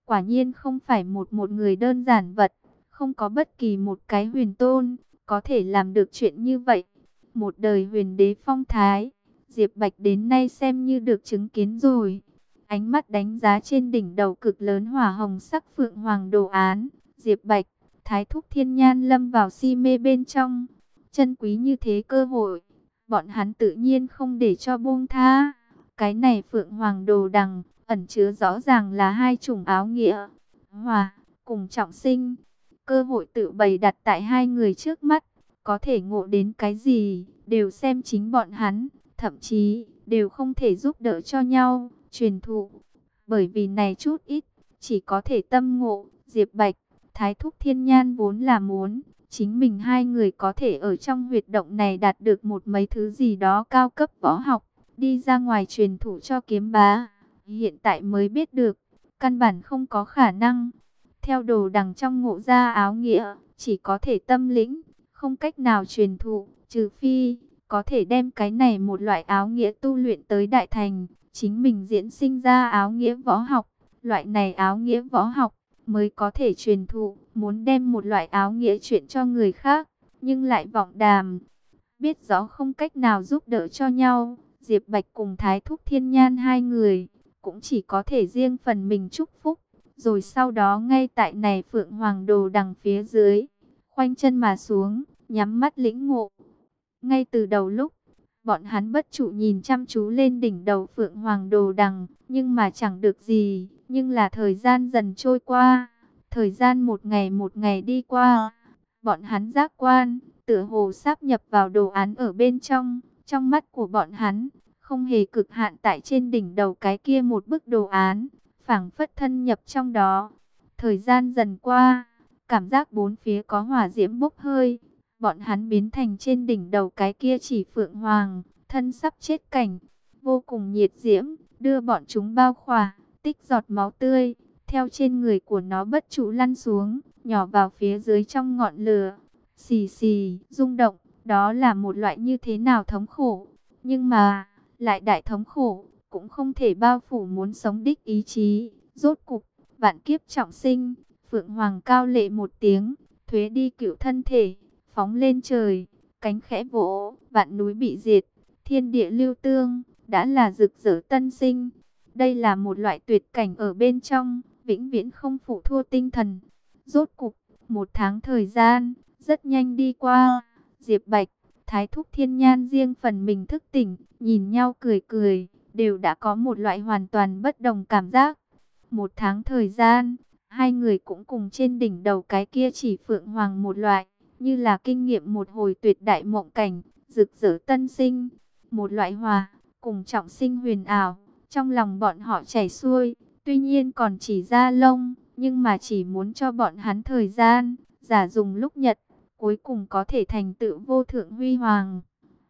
Quả nhiên không phải một người đơn giản vật, không có bất kỳ một cái huyền tôn có thể làm được chuyện như vậy. Một đời huyền đế phong thái, Diệp Bạch đến nay xem như được chứng kiến rồi. Ánh mắt đánh giá trên đỉnh đầu cực lớn hỏa hồng sắc phượng hoàng đồ án, Diệp Bạch, Thái Thúc Thiên Nhan lâm vào si mê bên trong. Chân quý như thế cơ hội, bọn hắn tự nhiên không để cho buông tha. Cái này phượng hoàng đồ đằng, ẩn chứa rõ ràng là hai chủng áo nghĩa, hòa, cùng trọng sinh. Cơ hội tự bày đặt tại hai người trước mắt, có thể ngộ đến cái gì, đều xem chính bọn hắn, thậm chí, đều không thể giúp đỡ cho nhau, truyền thụ. Bởi vì này chút ít, chỉ có thể tâm ngộ, Diệp Bạch, Thái Thúc Thiên Nhan vốn là muốn, chính mình hai người có thể ở trong huyệt động này đạt được một mấy thứ gì đó cao cấp võ học, đi ra ngoài truyền thụ cho kiếm bá. Hiện tại mới biết được, căn bản không có khả năng. Theo đồ đằng trong ngộ ra áo nghĩa, chỉ có thể tâm lĩnh, không cách nào truyền thụ, trừ phi có thể đem cái này một loại áo nghĩa tu luyện tới đại thành, chính mình diễn sinh ra áo nghĩa võ học. Loại này áo nghĩa võ học mới có thể truyền thụ, muốn đem một loại áo nghĩa chuyện cho người khác, nhưng lại vọng đàm. Biết rõ không cách nào giúp đỡ cho nhau, Diệp Bạch cùng Thái Thúc Thiên Nhan hai người cũng chỉ có thể riêng phần mình chúc phúc. Rồi sau đó ngay tại này phượng hoàng đồ đằng phía dưới, khoanh chân mà xuống, nhắm mắt lĩnh ngộ. Ngay từ đầu lúc, bọn hắn bất trụ nhìn chăm chú lên đỉnh đầu phượng hoàng đồ đằng, nhưng mà chẳng được gì. Nhưng là thời gian dần trôi qua, thời gian một ngày đi qua, bọn hắn giác quan, tựa hồ sáp nhập vào đồ án ở bên trong. Trong mắt của bọn hắn, không hề cực hạn tại trên đỉnh đầu cái kia một bức đồ án, phảng phất thân nhập trong đó. Thời gian dần qua, cảm giác bốn phía có hỏa diễm bốc hơi, bọn hắn biến thành trên đỉnh đầu cái kia chỉ phượng hoàng, thân sắp chết cảnh, vô cùng nhiệt diễm, đưa bọn chúng bao khỏa, tích giọt máu tươi, theo trên người của nó bất trụ lăn xuống, nhỏ vào phía dưới trong ngọn lửa, xì xì, rung động, đó là một loại như thế nào thống khổ, nhưng mà, lại đại thống khổ, cũng không thể bao phủ muốn sống đích ý chí. Rốt cục, vạn kiếp trọng sinh, phượng hoàng cao lệ một tiếng, thuế đi cựu thân thể, phóng lên trời, cánh khẽ vỗ, vạn núi bị diệt, thiên địa lưu tương, đã là rực rỡ tân sinh. Đây là một loại tuyệt cảnh ở bên trong, vĩnh viễn không phụ thua tinh thần. Rốt cục, một tháng thời gian, rất nhanh đi qua, Diệp Bạch, Thái Thúc Thiên Nhan riêng phần mình thức tỉnh, nhìn nhau cười cười, đều đã có một loại hoàn toàn bất đồng cảm giác. Một tháng thời gian, hai người cũng cùng trên đỉnh đầu cái kia chỉ phượng hoàng một loại, như là kinh nghiệm một hồi tuyệt đại mộng cảnh, rực rỡ tân sinh, một loại hòa, cùng trọng sinh huyền ảo, trong lòng bọn họ chảy xuôi, tuy nhiên còn chỉ ra lông, nhưng mà chỉ muốn cho bọn hắn thời gian, giả dùng lúc nhật, cuối cùng có thể thành tựu vô thượng huy hoàng.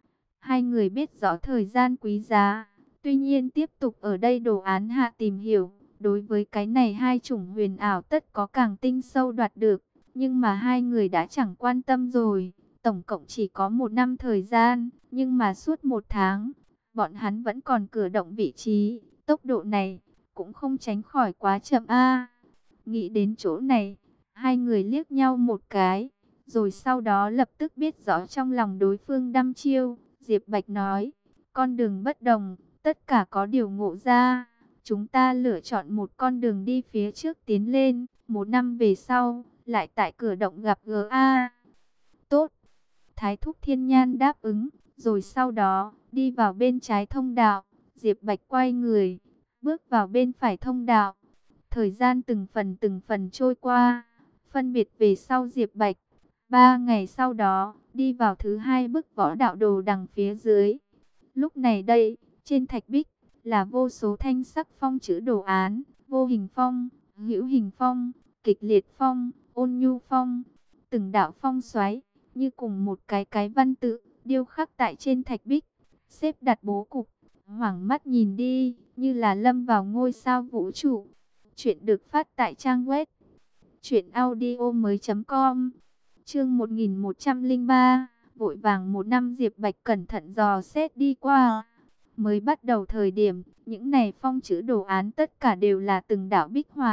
Hai người biết rõ thời gian quý giá, tuy nhiên tiếp tục ở đây đồ án hạ tìm hiểu, đối với cái này hai chủng huyền ảo tất có càng tinh sâu đoạt được, nhưng mà hai người đã chẳng quan tâm rồi. Tổng cộng chỉ có một năm thời gian, nhưng mà suốt một tháng, bọn hắn vẫn còn cử động vị trí, tốc độ này cũng không tránh khỏi quá chậm a. Nghĩ đến chỗ này, hai người liếc nhau một cái, rồi sau đó lập tức biết rõ trong lòng đối phương đăm chiêu. Diệp Bạch nói, con đường bất đồng, tất cả có điều ngộ ra. Chúng ta lựa chọn một con đường đi phía trước tiến lên, một năm về sau, lại tại cửa động gặp G.A. Tốt, Thái Thúc Thiên Nhan đáp ứng, rồi sau đó, đi vào bên trái thông đạo. Diệp Bạch quay người, bước vào bên phải thông đạo. Thời gian từng phần trôi qua, phân biệt về sau Diệp Bạch. 3 ngày sau đó, đi vào thứ hai bức võ đạo đồ đằng phía dưới. Lúc này đây, trên thạch bích, là vô số thanh sắc phong chữ đồ án, vô hình phong, hữu hình phong, kịch liệt phong, ôn nhu phong. Từng đạo phong xoáy, như cùng một cái văn tự, điêu khắc tại trên thạch bích, xếp đặt bố cục. Hoảng mắt nhìn đi, như là lâm vào ngôi sao vũ trụ. Chuyện được phát tại trang web truyệnaudiomoi.com. Chương 1103, vội vàng một năm. Diệp Bạch cẩn thận dò xét đi qua. Mới bắt đầu thời điểm, những này phong chữ đồ án tất cả đều là từng đạo bích họa,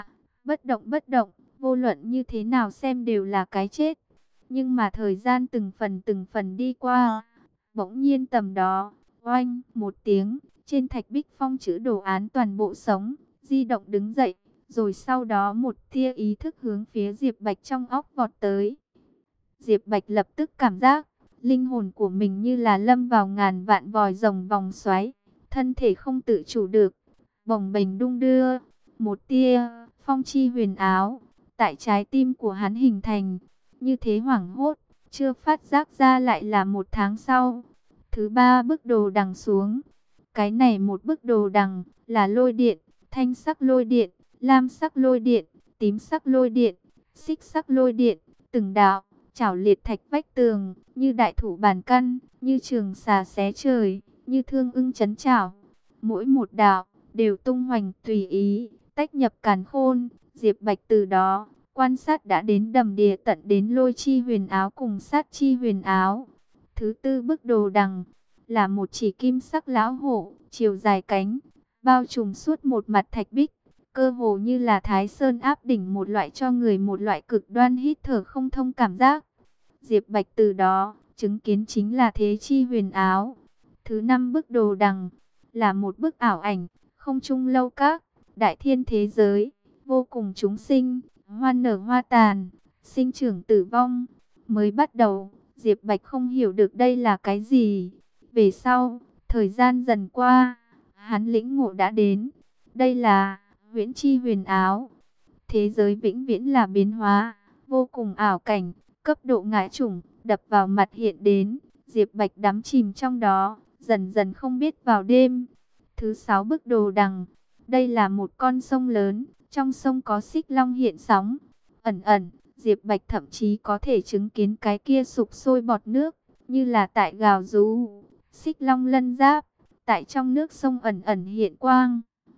bất động, vô luận như thế nào xem đều là cái chết. Nhưng mà thời gian từng phần đi qua, bỗng nhiên tầm đó, oanh, một tiếng, trên thạch bích phong chữ đồ án toàn bộ sống, di động đứng dậy, rồi sau đó một tia ý thức hướng phía Diệp Bạch trong óc vọt tới. Diệp Bạch lập tức cảm giác, linh hồn của mình như là lâm vào ngàn vạn vòi rồng vòng xoáy, thân thể không tự chủ được, bồng bềnh đung đưa, một tia phong chi huyền áo tại trái tim của hắn hình thành, như thế hoảng hốt, chưa phát giác ra lại là một tháng sau. Thứ ba bức đồ đằng xuống, cái này một bức đồ đằng là lôi điện, thanh sắc lôi điện, lam sắc lôi điện, tím sắc lôi điện, xích sắc lôi điện, từng đạo chảo liệt thạch vách tường, như đại thủ bàn căn, như trường xà xé trời, như thương ưng chấn chảo. Mỗi một đạo đều tung hoành tùy ý, tách nhập càn khôn. Diệp Bạch từ đó quan sát đã đến đầm đìa tận đến lôi chi huyền áo cùng sát chi huyền áo. Thứ tư bức đồ đằng là một chỉ kim sắc lão hổ, chiều dài cánh, bao trùm suốt một mặt thạch bích, cơ hồ như là Thái Sơn áp đỉnh, một loại cho người một loại cực đoan hít thở không thông cảm giác. Diệp Bạch từ đó chứng kiến chính là thế chi huyền áo. Thứ năm bức đồ đằng là một bức ảo ảnh, không trung lâu các, đại thiên thế giới, vô cùng chúng sinh, hoa nở hoa tàn, sinh trưởng tử vong. Mới bắt đầu, Diệp Bạch không hiểu được đây là cái gì. Về sau, thời gian dần qua, hắn lĩnh ngộ đã đến. Đây là huyễn chi huyền áo. Thế giới vĩnh viễn là biến hóa, vô cùng ảo cảnh, cấp độ ngã chủng, đập vào mặt hiện đến. Diệp Bạch đắm chìm trong đó, dần dần không biết vào đêm. Thứ sáu bức đồ đằng, đây là một con sông lớn, trong sông có xích long hiện sóng. Ẩn ẩn, Diệp Bạch thậm chí có thể chứng kiến cái kia sục sôi bọt nước, như là tại gào rú. Xích long lân giáp, tại trong nước sông ẩn ẩn hiện quang.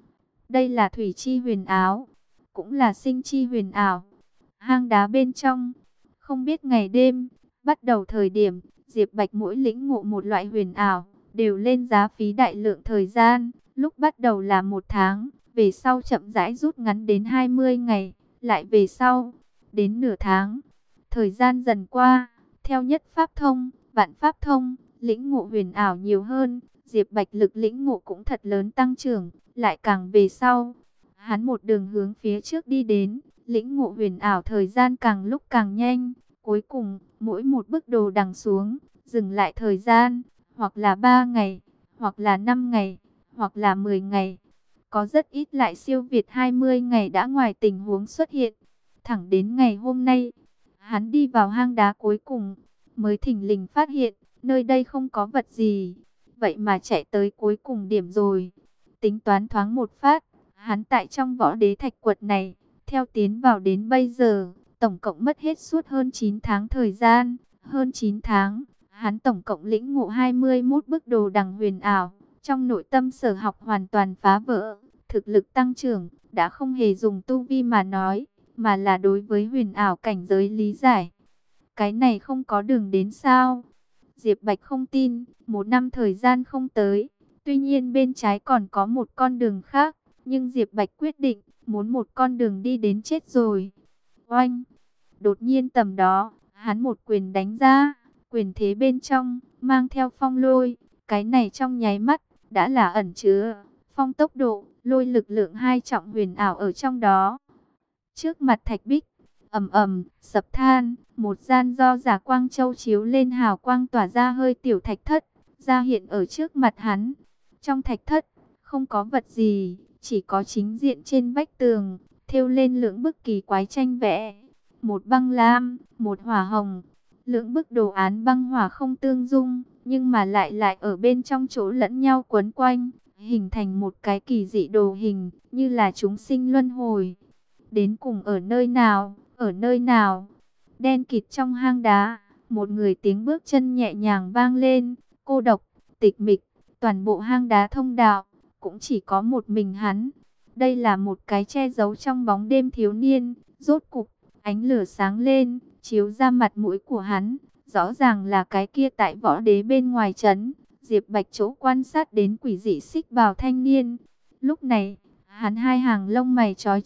Đây là thủy chi huyền áo, cũng là sinh chi huyền ảo. Hang đá bên trong, không biết ngày đêm, bắt đầu thời điểm, Diệp Bạch mỗi lĩnh ngộ một loại huyền ảo, đều lên giá phí đại lượng thời gian. Lúc bắt đầu là 1 tháng, về sau chậm rãi rút ngắn đến 20 ngày, lại về sau, đến nửa tháng. Thời gian dần qua, theo nhất pháp thông, vạn pháp thông, lĩnh ngộ huyền ảo nhiều hơn, Diệp Bạch lực lĩnh ngộ cũng thật lớn tăng trưởng, lại càng về sau. Hắn một đường hướng phía trước đi đến, lĩnh ngộ huyền ảo thời gian càng lúc càng nhanh. Cuối cùng, mỗi một bức đồ đằng xuống, dừng lại thời gian, hoặc là 3 ngày, hoặc là 5 ngày, hoặc là 10 ngày. Có rất ít lại siêu việt 20 ngày đã ngoài tình huống xuất hiện. Thẳng đến ngày hôm nay, hắn đi vào hang đá cuối cùng, mới thình lình phát hiện, nơi đây không có vật gì. Vậy mà chạy tới cuối cùng điểm rồi. Tính toán thoáng một phát, hắn tại trong võ đế thạch quật này, theo tiến vào đến bây giờ, tổng cộng mất hết suốt hơn 9 tháng thời gian. Hơn 9 tháng, hắn tổng cộng lĩnh ngộ 21 bức đồ đằng huyền ảo. Trong nội tâm sở học hoàn toàn phá vỡ, thực lực tăng trưởng, đã không hề dùng tu vi mà nói, mà là đối với huyền ảo cảnh giới lý giải. Cái này không có đường đến sao? Diệp Bạch không tin, 1 năm thời gian không tới. Tuy nhiên bên trái còn có một con đường khác, nhưng Diệp Bạch quyết định, muốn một con đường đi đến chết rồi. Oanh! Đột nhiên tầm đó, hắn một quyền đánh ra, quyền thế bên trong, mang theo phong lôi. Cái này trong nháy mắt, đã là ẩn chứa phong tốc độ, lôi lực lượng hai trọng huyền ảo ở trong đó. Trước mặt thạch bích, ầm ầm, sập than, một gian do giả quang châu chiếu lên hào quang tỏa ra hơi tiểu thạch thất, ra hiện ở trước mặt hắn. Trong thạch thất, không có vật gì, chỉ có chính diện trên vách tường, thêu lên lưỡng bức kỳ quái tranh vẽ. Một băng lam, một hỏa hồng. Lưỡng bức đồ án băng hỏa không tương dung, nhưng mà lại ở bên trong chỗ lẫn nhau quấn quanh, hình thành một cái kỳ dị đồ hình, như là chúng sinh luân hồi. Đến cùng ở nơi nào, ở nơi nào? Đen kịt trong hang đá, một người tiếng bước chân nhẹ nhàng vang lên, cô độc, tịch mịch, toàn bộ hang đá thông đạo, cũng chỉ có một mình hắn. Đây là một cái che giấu trong bóng đêm thiếu niên, rốt cục, ánh lửa sáng lên, chiếu ra mặt mũi của hắn, rõ ràng là cái kia tại võ đế bên ngoài trấn. Diệp Bạch chỗ quan sát đến quỷ dị xích bào thanh niên. Lúc này, hắn hai hàng lông mày trói chặt,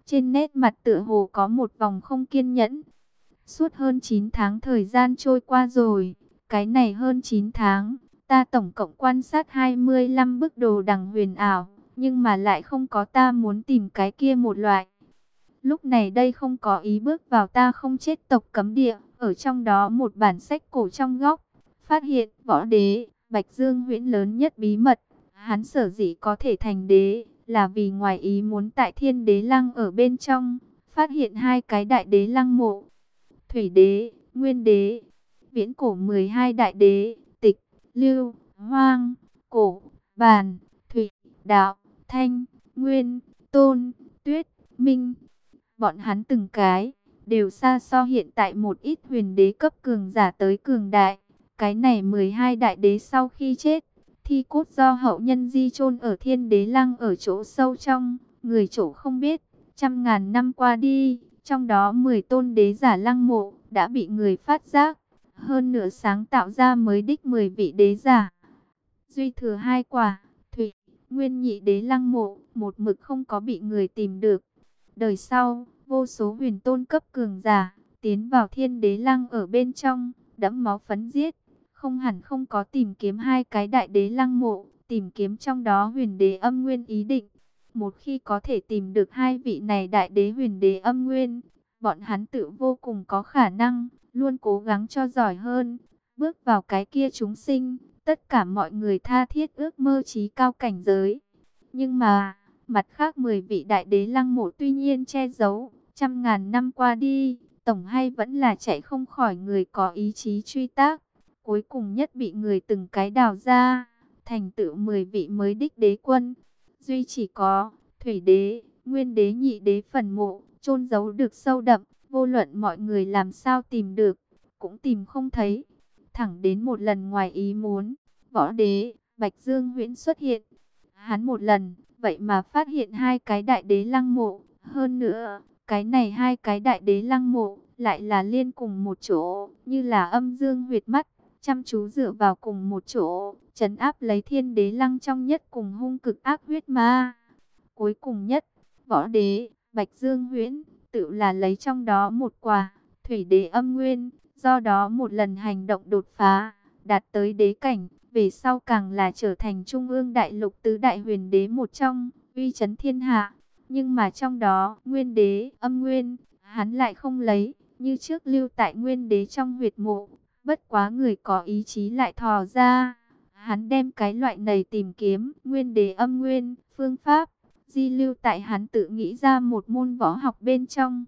trên nét mặt tựa hồ có một vòng không kiên nhẫn. Suốt hơn 9 tháng thời gian trôi qua rồi, cái này hơn 9 tháng, ta tổng cộng quan sát 25 bức đồ đằng huyền ảo, nhưng mà lại không có ta muốn tìm cái kia một loại. Lúc này đây không có ý bước vào ta không chết tộc cấm địa, ở trong đó một bản sách cổ trong góc, phát hiện võ đế, Bạch Dương Huyễn lớn nhất bí mật, hắn sở dĩ có thể thành đế, là vì ngoài ý muốn tại Thiên Đế Lăng ở bên trong, phát hiện hai cái đại đế lăng mộ, Thủy đế, Nguyên đế, viễn cổ 12 đại đế, Tịch, Lưu, Hoang, Cổ, Bàn, Thủy, Đạo, Thanh, Nguyên, Tôn, Tuyết, Minh. Bọn hắn từng cái đều xa so hiện tại một ít huyền đế cấp cường giả tới cường đại. Cái này 12 đại đế sau khi chết, thi cốt do hậu nhân di chôn ở Thiên Đế Lăng ở chỗ sâu trong, người chỗ không biết. Trăm ngàn năm qua đi, trong đó 10 tôn đế giả lăng mộ đã bị người phát giác, hơn nữa sáng tạo ra mới đích 10 vị đế giả. Duy thừa hai quả, Thủy, Nguyên nhị đế lăng mộ, một mực không có bị người tìm được. Đời sau, vô số huyền tôn cấp cường giả tiến vào Thiên Đế Lăng ở bên trong, đẫm máu phấn giết, không hẳn không có tìm kiếm hai cái đại đế lăng mộ, tìm kiếm trong đó huyền đế âm nguyên ý định. Một khi có thể tìm được hai vị này đại đế huyền đế âm nguyên, bọn hắn tự vô cùng có khả năng, luôn cố gắng cho giỏi hơn, bước vào cái kia chúng sinh, tất cả mọi người tha thiết ước mơ chí cao cảnh giới. Nhưng mà, mặt khác 10 vị đại đế lăng mộ tuy nhiên che giấu, trăm ngàn năm qua đi, tổng hay vẫn là chạy không khỏi người có ý chí truy tác. Cuối cùng nhất bị người từng cái đào ra, thành tựu 10 vị mới đích đế quân. Duy chỉ có Thủy đế, Nguyên đế nhị đế phần mộ, chôn giấu được sâu đậm, vô luận mọi người làm sao tìm được, cũng tìm không thấy. Thẳng đến một lần ngoài ý muốn, võ đế, Bạch Dương Huyễn xuất hiện. Hắn một lần, vậy mà phát hiện hai cái đại đế lăng mộ. Hơn nữa, cái này hai cái đại đế lăng mộ, lại là liên cùng một chỗ, như là âm dương huyệt mắt, chăm chú dựa vào cùng một chỗ, trấn áp lấy Thiên Đế Lăng trong nhất cùng hung cực ác huyết ma. Cuối cùng nhất, võ đế, Bạch Dương Huyễn, tự là lấy trong đó một quả, Thủy đế âm nguyên, do đó một lần hành động đột phá, đạt tới đế cảnh, về sau càng là trở thành trung ương đại lục tứ đại huyền đế một trong, uy chấn thiên hạ. Nhưng mà trong đó, Nguyên đế, âm nguyên, hắn lại không lấy, như trước lưu tại Nguyên đế trong huyệt mộ. Bất quá người có ý chí lại thò ra. Hắn đem cái loại này tìm kiếm, Nguyên đế âm nguyên, phương pháp, di lưu tại hắn tự nghĩ ra một môn võ học bên trong.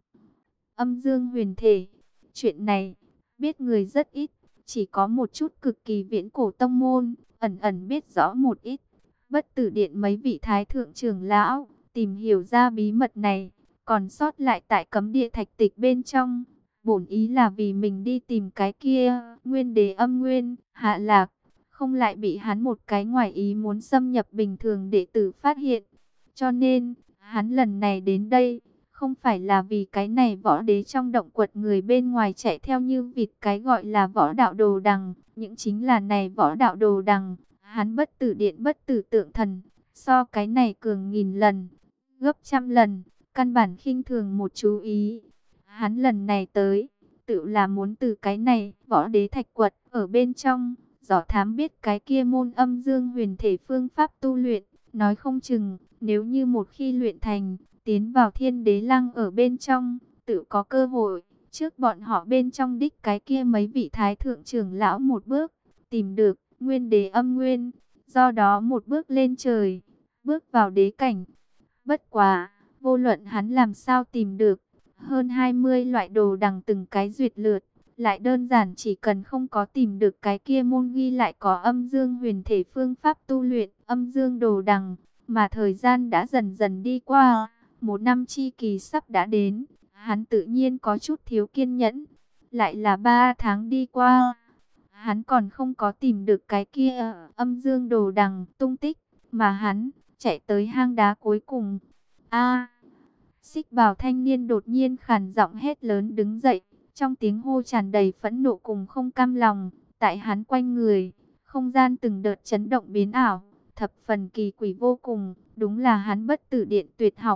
Âm dương huyền thể. Chuyện này, biết người rất ít, chỉ có một chút cực kỳ viễn cổ tông môn, ẩn ẩn biết rõ một ít. Bất Tử Điện mấy vị thái thượng trưởng lão tìm hiểu ra bí mật này, còn sót lại tại cấm địa thạch tịch bên trong. Bổn ý là vì mình đi tìm cái kia, Nguyên đế âm nguyên, hạ lạc, không lại bị hắn một cái ngoài ý muốn xâm nhập bình thường đệ tử phát hiện. Cho nên, hắn lần này đến đây, không phải là vì cái này võ đế trong động quật người bên ngoài chạy theo như vịt cái gọi là võ đạo đồ đằng, những chính là này võ đạo đồ đằng, hắn Bất Tử Điện bất tử tượng thần, so cái này cường nghìn lần, gấp trăm lần, căn bản khinh thường một chú ý. Hắn lần này tới, tự là muốn từ cái này, võ đế thạch quật, ở bên trong, dò thám biết cái kia môn âm dương huyền thể phương pháp tu luyện. Nói không chừng, nếu như một khi luyện thành, tiến vào Thiên Đế Lăng ở bên trong, tự có cơ hội, trước bọn họ bên trong đích cái kia mấy vị thái thượng trưởng lão một bước, tìm được, Nguyên đế âm nguyên, do đó một bước lên trời, bước vào đế cảnh. Bất quá, vô luận hắn làm sao tìm được, hơn 20 loại đồ đằng từng cái duyệt lượt, lại đơn giản chỉ cần không có tìm được cái kia môn ghi lại có âm dương huyền thể phương pháp tu luyện, âm dương đồ đằng, mà thời gian đã dần dần đi qua, một năm chi kỳ sắp đã đến, hắn tự nhiên có chút thiếu kiên nhẫn, lại là 3 tháng đi qua, hắn còn không có tìm được cái kia âm dương đồ đằng tung tích, mà hắn chạy tới hang đá cuối cùng. A! Xích bào thanh niên đột nhiên khàn giọng hét lớn đứng dậy, trong tiếng hô tràn đầy phẫn nộ cùng không cam lòng. Tại hắn quanh người, không gian từng đợt chấn động biến ảo, thập phần kỳ quỷ vô cùng, đúng là hắn Bất Tử Điện tuyệt học,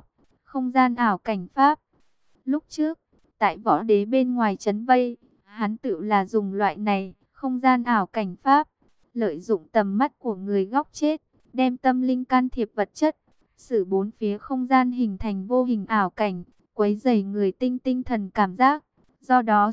không gian ảo cảnh pháp. Lúc trước, tại võ đế bên ngoài trấn vây, hắn tự là dùng loại này, không gian ảo cảnh pháp, lợi dụng tầm mắt của người góc chết, đem tâm linh can thiệp vật chất, sử bốn phía không gian hình thành vô hình ảo cảnh, quấy rầy người tinh thần cảm giác. Do đó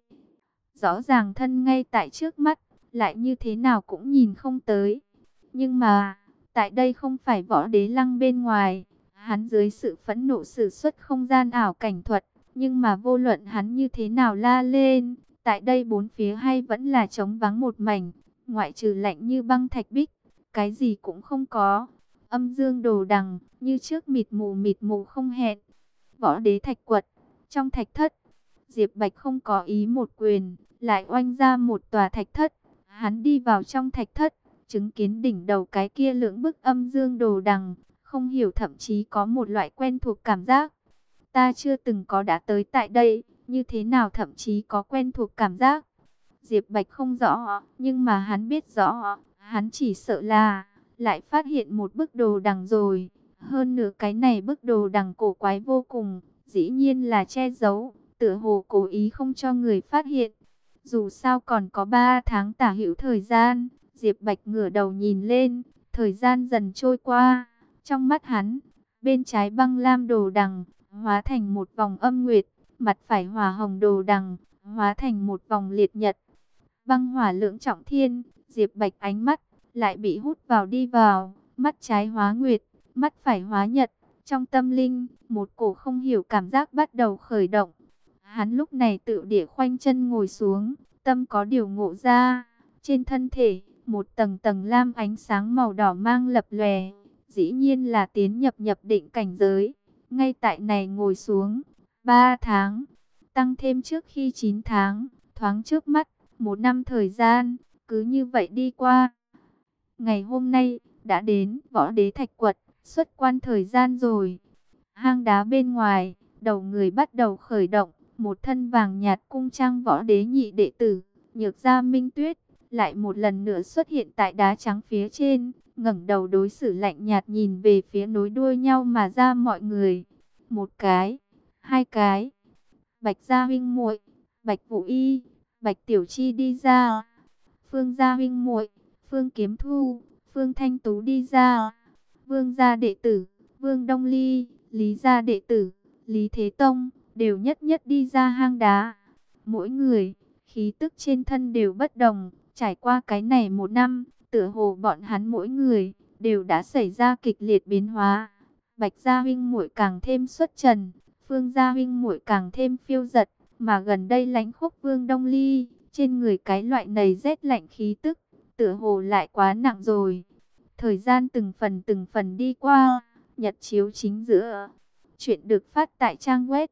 rõ ràng thân ngay tại trước mắt, lại như thế nào cũng nhìn không tới. Nhưng mà, tại đây không phải võ đế lăng bên ngoài, hắn dưới sự phẫn nộ sử xuất không gian ảo cảnh thuật, nhưng mà vô luận hắn như thế nào la lên, tại đây bốn phía hay vẫn là trống vắng một mảnh, ngoại trừ lạnh như băng thạch bích, cái gì cũng không có. Âm dương đồ đằng, như trước mịt mù không hẹn. Võ đế thạch quật, trong thạch thất, Diệp Bạch không có ý một quyền, lại oanh ra một tòa thạch thất. Hắn đi vào trong thạch thất, chứng kiến đỉnh đầu cái kia lưỡng bức âm dương đồ đằng, không hiểu thậm chí có một loại quen thuộc cảm giác. Ta chưa từng có đã tới tại đây, như thế nào thậm chí có quen thuộc cảm giác. Diệp Bạch không rõ, nhưng mà hắn biết rõ, hắn chỉ sợ là lại phát hiện một bức đồ đằng rồi. Hơn nữa cái này bức đồ đằng cổ quái vô cùng, dĩ nhiên là che giấu, tựa hồ cố ý không cho người phát hiện. Dù sao còn có 3 tháng tả hữu thời gian, Diệp Bạch ngửa đầu nhìn lên, thời gian dần trôi qua, trong mắt hắn, bên trái băng lam đồ đằng, hóa thành một vòng âm nguyệt, mặt phải hỏa hồng đồ đằng, hóa thành một vòng liệt nhật. Băng hỏa lưỡng trọng thiên, Diệp Bạch ánh mắt lại bị hút vào đi vào, mắt trái hóa nguyệt, mắt phải hóa nhật, trong tâm linh, một cổ không hiểu cảm giác bắt đầu khởi động. Hắn lúc này tự địa khoanh chân ngồi xuống, tâm có điều ngộ ra, trên thân thể, một tầng tầng lam ánh sáng màu đỏ mang lập lòe, dĩ nhiên là tiến nhập định cảnh giới. Ngay tại này ngồi xuống, 3 tháng, tăng thêm trước khi 9 tháng, thoáng trước mắt, 1 năm thời gian, cứ như vậy đi qua. Ngày hôm nay, đã đến võ đế thạch quật, xuất quan thời gian rồi. Hang đá bên ngoài, đầu người bắt đầu khởi động, một thân vàng nhạt cung trang võ đế nhị đệ tử, Nhược Gia Minh Tuyết, lại một lần nữa xuất hiện tại đá trắng phía trên, ngẩng đầu đối xử lạnh nhạt nhìn về phía nối đuôi nhau mà ra mọi người. Một cái, hai cái, Bạch Gia huynh muội, Bạch Vũ Y, Bạch Tiểu Chi đi ra. Phương Gia huynh muội, Phương Kiếm Thu, Phương Thanh Tú đi ra. Vương gia đệ tử, Vương Đông Ly, Lý gia đệ tử, Lý Thế Tông, đều nhất nhất đi ra hang đá. Mỗi người, khí tức trên thân đều bất đồng, trải qua cái này 1 năm, tựa hồ bọn hắn mỗi người đều đã xảy ra kịch liệt biến hóa. Bạch gia huynh muội càng thêm xuất trần, Phương gia huynh muội càng thêm phiêu dật, mà gần đây Lãnh Khốc Vương Đông Ly, trên người cái loại nầy rét lạnh khí tức, tựa hồ lại quá nặng rồi. Thời gian từng phần đi qua, nhật chiếu chính giữa. Chuyện được phát tại trang web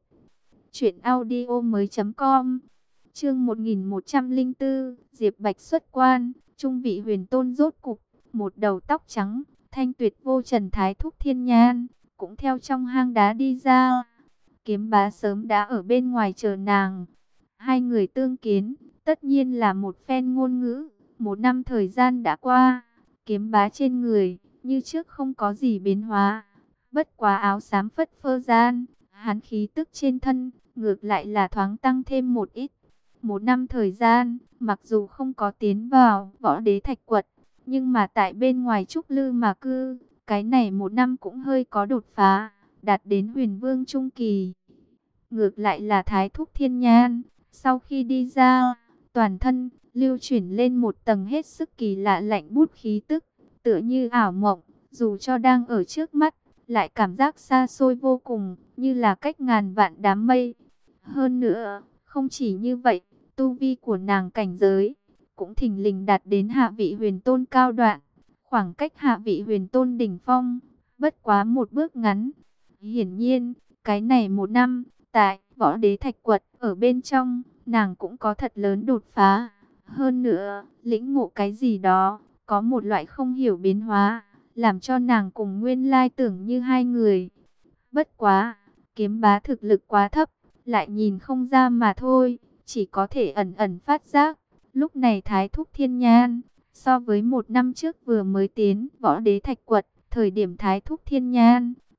truyệnaudiomoi.com. Chương 1104, Diệp Bạch xuất quan, trung vị huyền tôn rốt cục, một đầu tóc trắng, thanh tuyệt vô trần thái thúc thiên nhan, cũng theo trong hang đá đi ra. Kiếm Bá sớm đã ở bên ngoài chờ nàng. Hai người tương kiến, tất nhiên là một phen ngôn ngữ. 1 năm thời gian đã qua, Kiếm Bá trên người như trước không có gì biến hóa, bất quá áo xám phất phơ gian, hắn khí tức trên thân ngược lại là thoáng tăng thêm một ít. 1 năm thời gian, mặc dù không có tiến vào võ đế thạch quật, nhưng mà tại bên ngoài trúc lư mà cư, cái này 1 năm cũng hơi có đột phá, đạt đến huyền vương trung kỳ. Ngược lại là thái thúc thiên nhan, sau khi đi ra, toàn thân lưu chuyển lên một tầng hết sức kỳ lạ lạnh bút khí tức, tựa như ảo mộng, dù cho đang ở trước mắt, lại cảm giác xa xôi vô cùng, như là cách ngàn vạn đám mây. Hơn nữa, không chỉ như vậy, tu vi của nàng cảnh giới cũng thình lình đạt đến hạ vị huyền tôn cao đoạn, khoảng cách hạ vị huyền tôn đỉnh phong, bất quá một bước ngắn. Hiển nhiên, cái này 1 năm, tại võ đế thạch quật ở bên trong, nàng cũng có thật lớn đột phá. Hơn nữa, lĩnh ngộ cái gì đó, có một loại không hiểu biến hóa, làm cho nàng cùng nguyên lai tưởng như hai người. Bất quá, Kiếm Bá thực lực quá thấp, lại nhìn không ra mà thôi, chỉ có thể ẩn ẩn phát giác. Lúc này thái thúc thiên nhan, so với 1 năm trước vừa mới tiến võ đế thạch quật, thời điểm thái thúc thiên nhan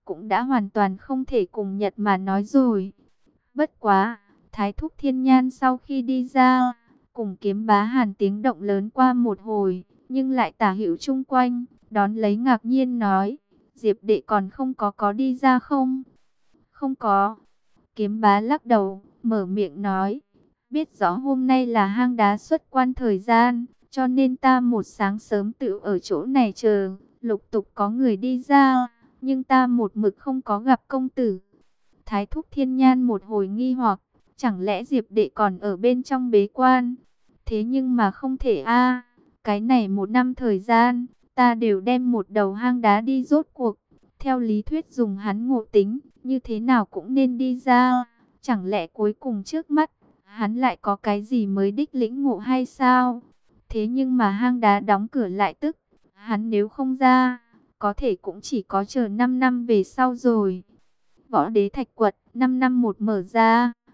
cũng đã hoàn toàn không thể cùng Nhật mà nói rồi. Bất quá, Thái Thúc Thiên Nhan sau khi đi ra, cùng Kiếm Bá Hàn tiếng động lớn qua một hồi, nhưng lại tả hữu chung quanh, đón lấy ngạc nhiên nói, Diệp đệ còn không có đi ra không? Không có. Kiếm Bá lắc đầu, mở miệng nói, biết rõ hôm nay là hang đá xuất quan thời gian, cho nên ta một sáng sớm tự ở chỗ này chờ, lục tục có người đi ra, nhưng ta một mực không có gặp công tử. Thái Thúc Thiên Nhan một hồi nghi hoặc, chẳng lẽ Diệp đệ còn ở bên trong bế quan? Thế nhưng mà không thể a, cái này một năm thời gian, ta đều đem một đầu hang đá đi rốt cuộc. Theo lý thuyết dùng hắn ngộ tính, như thế nào cũng nên đi ra. Chẳng lẽ cuối cùng trước mắt, hắn lại có cái gì mới đích lĩnh ngộ hay sao? Thế nhưng mà hang đá đóng cửa lại tức, hắn nếu không ra, có thể cũng chỉ có chờ 5 năm về sau rồi. Võ Đế Thạch Quật, 5 năm một mở ra.